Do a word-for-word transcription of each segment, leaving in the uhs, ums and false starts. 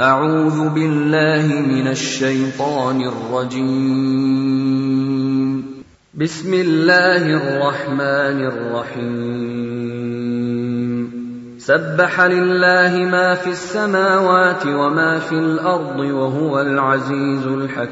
أعوذ بالله من الشيطان الرجيم. بسم الله الرحمن الرحيم. سبح لله ما في السماوات وما في الأرض وهو العزيز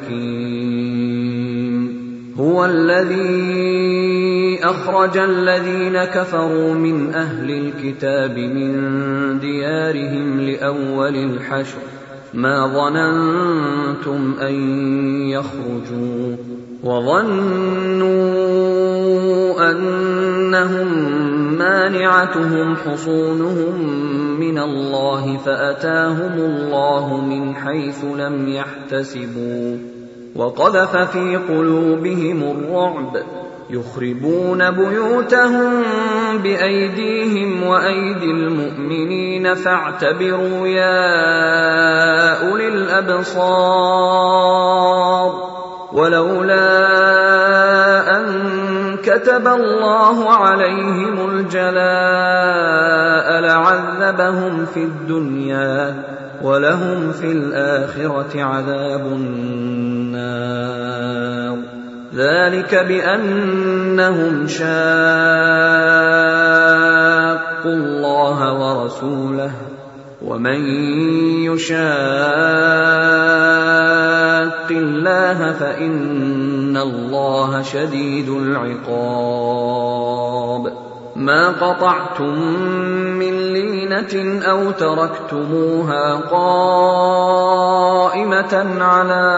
الحكيم. هو الذي أخرج الذين كفروا من أهل الكتاب من ديارهم لأول الحشر ما ظننتم أن يخرجوا وظنوا أنهم مانعتهم حصونهم من الله فأتاهم الله من حيث لم يحتسبوا وقذف في قلوبهم الرعب يخربون بيوتهم بأيديهم وأيدي المؤمنين فاعتبروا يا أولي الأبصار. ولولا أن كتب الله عليهم الجلاء لعذبهم في الدنيا ولهم في الآخرة عذاب النار. ذلك بأنهم شاقوا الله ورسوله ومن يشاق الله فإن الله شديد العقاب. ما قطعتم من لينة أو تركتموها قائمة على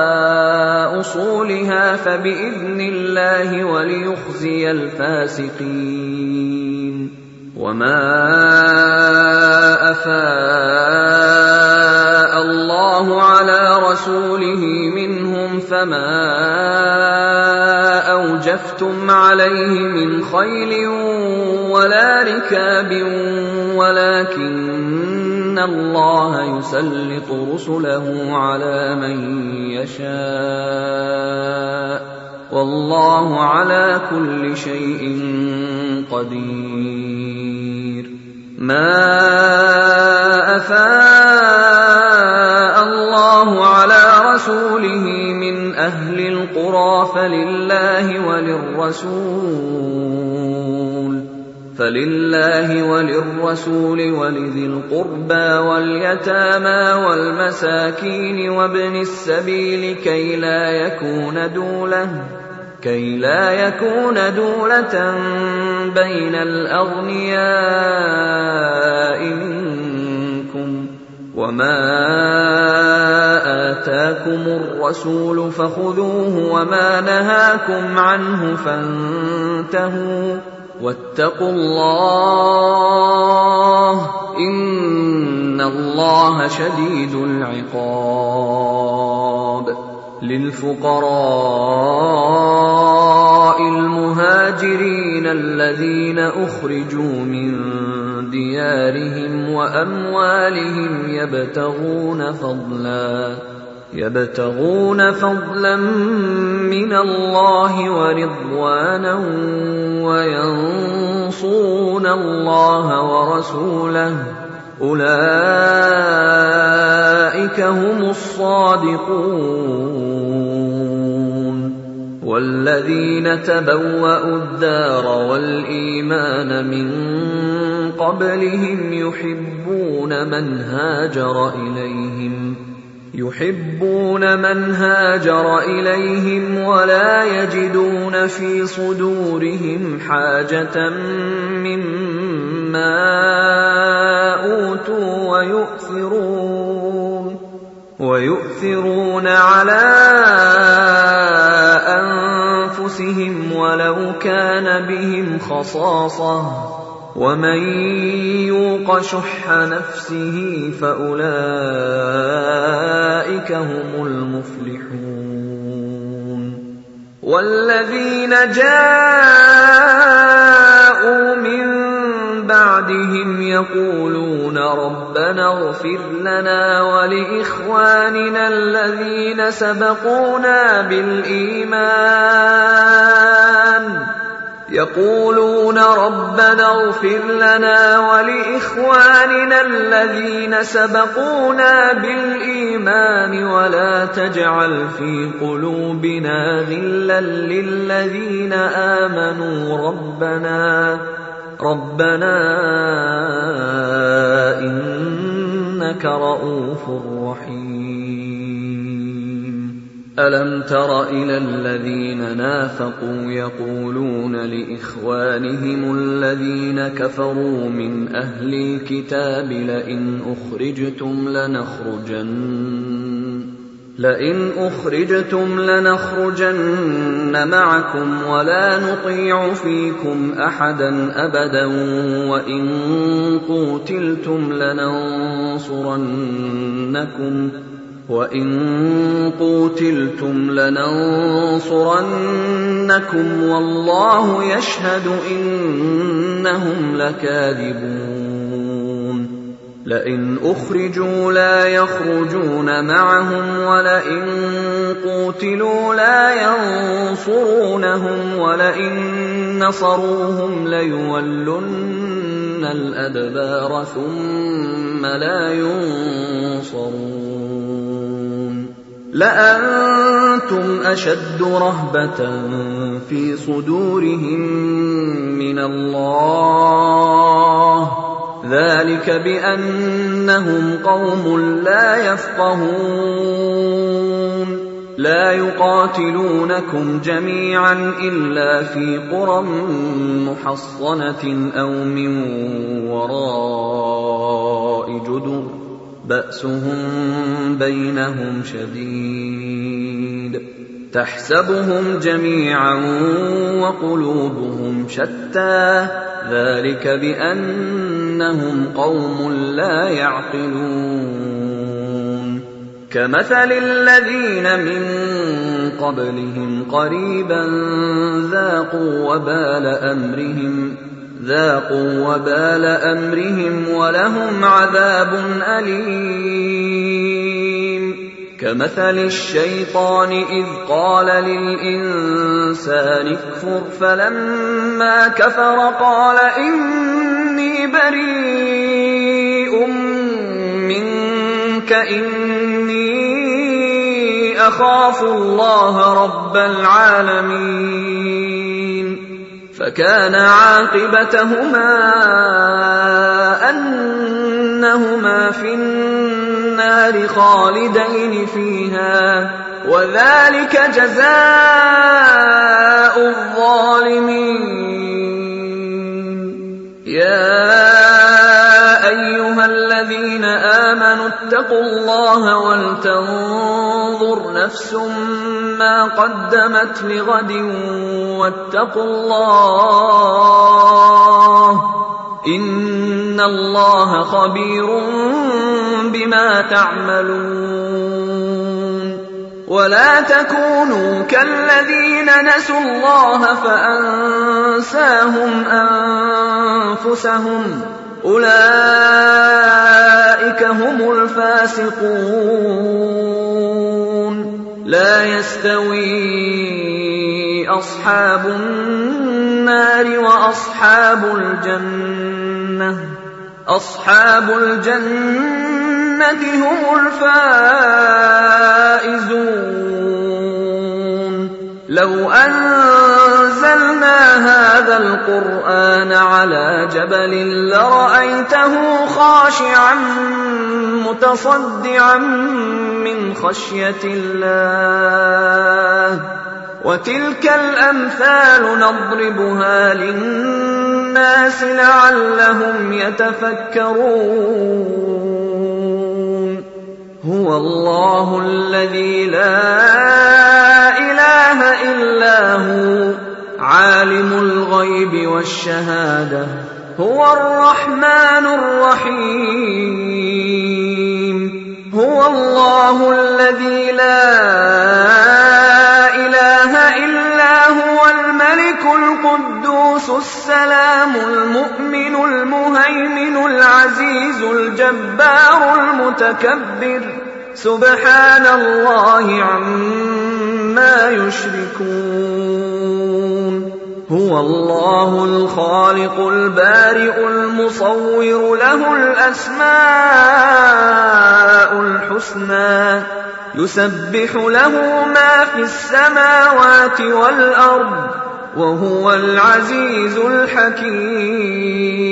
أصولها فبإذن الله وليخزي الفاسقين. وما أفاء الله على رسوله منهم فما أوجفتم عليه من خيل ولا ركاب ولكن الله يسلط رسله على من يشاء والله على كل شيء قدير. ما أفاء الله على رسوله من أهل القرى فلله وللرسول فلله وللرسول ولذي القربى واليتامى والمساكين وابن السبيل كي لا يكون دولة كي لا يكون دولة بين الأغنياء منكم. وما آتاكم الرسول فخذوه وما نهاكم عنه فانتهوا واتقوا الله إن الله شديد العقاب. للفقراء المهاجرين الذين أخرجوا من ديارهم وأموالهم يبتغون فضلا يبتغون فضلا من الله ورضوانا وينصرون الله ورسوله أولئك هم الصادقون. والذين تبوأوا الدار والإيمان من قبلهم يحبون من هاجر إليهم يحبون من هاجر إليهم ولا يجدون في صدورهم حاجة مما أوتوا ويؤثرون ويؤثرون على أنفسهم ولو كان بهم خصاصة ومن يوق شح نفسه فأولئك هم المفلحون. والذين جاءوا من بعدهم يقولون ربنا اغفر لنا ولإخواننا الذين سبقونا بالإيمان يقولون ربنا اغفر لنا ولإخواننا الذين سبقونا بالإيمان الإيمان ولا تجعل في قلوبنا غلا للذين آمنوا ربنا ربنا إنك رءوف رحيم. ألم تر إلى الذين نافقوا يقولون لإخوانهم الذين كفروا من أهل الكتاب لئن أخرجتم لنخرجن لئن أخرجتم لنخرجن معكم ولا نطيع فيكم أحدا أبدا وإن قوتلتم لننصرنكم وَإِن قُوتِلْتُمْ لَنَنصُرَنَّكُمْ وَاللَّهُ يَشْهَدُ إِنَّهُمْ لَكَاذِبُونَ. لَئِنْ أُخْرِجُوا لَا يَخْرُجُونَ مَعَهُمْ وَلَئِن قُوتِلُوا لَا يَنصُرُونَهُمْ وَلَئِن نَّصَرُوهُمْ لَيُوَلُّنَّ الْأَدْبَارَ ثُمَّ لَا يُنصَرُونَ. لأنتم أشد رهبة في صدورهم من الله ذلك بأنهم قوم لا يفقهون. لا يقاتلونكم جميعا إلا في قرى محصنة أو من وراء جدر بأسهم بينهم شديد تحسبهم جميعا وقلوبهم شتى ذلك بأنهم قوم لا يعقلون. كمثل الذين من قبلهم قريبا ذاقوا وبال أمرهم ذاقوا وبال أمرهم ولهم عذاب أليم. كمثل الشيطان إذ قال للإنسان اكفر فلما كفر قال إني بريء منك إني أخاف الله رب العالمين. فكان عاقبتهما أنهما في النار خالدين فيها وذلك جزاء الظالمين. يا أيها الذين آمنوا اتقوا الله ولتنظر نفس ما قدمت لغد واتقوا الله إن الله خبير بما تعملون. ولا تكونوا كالذين نسوا الله فأنساهم أنفسهم أولئك هم الفاسقون. لا يستوي أصحاب النار وأصحاب الجنة أصحاب الجنة هم الفائزون. لو أنزلنا هذا القرآن على جبل لرأيته خاشعا متصدعا من خشية الله. وتلك الأمثال نضربها للناس لعلهم يتفكرون. هو الله الذي لا إله إلا هو عالم الغيب والشهادة هو الرحمن الرحيم. هو الله الذي لا إله إلا هو الملك القدوس السلام المؤمن المهيمن العزيز الجبار المتكبر سبحان الله عما يشركون. هو الله الخالق البارئ المصور له الأسماء الحسنى يسبح له ما في السماوات والأرض وهو العزيز الحكيم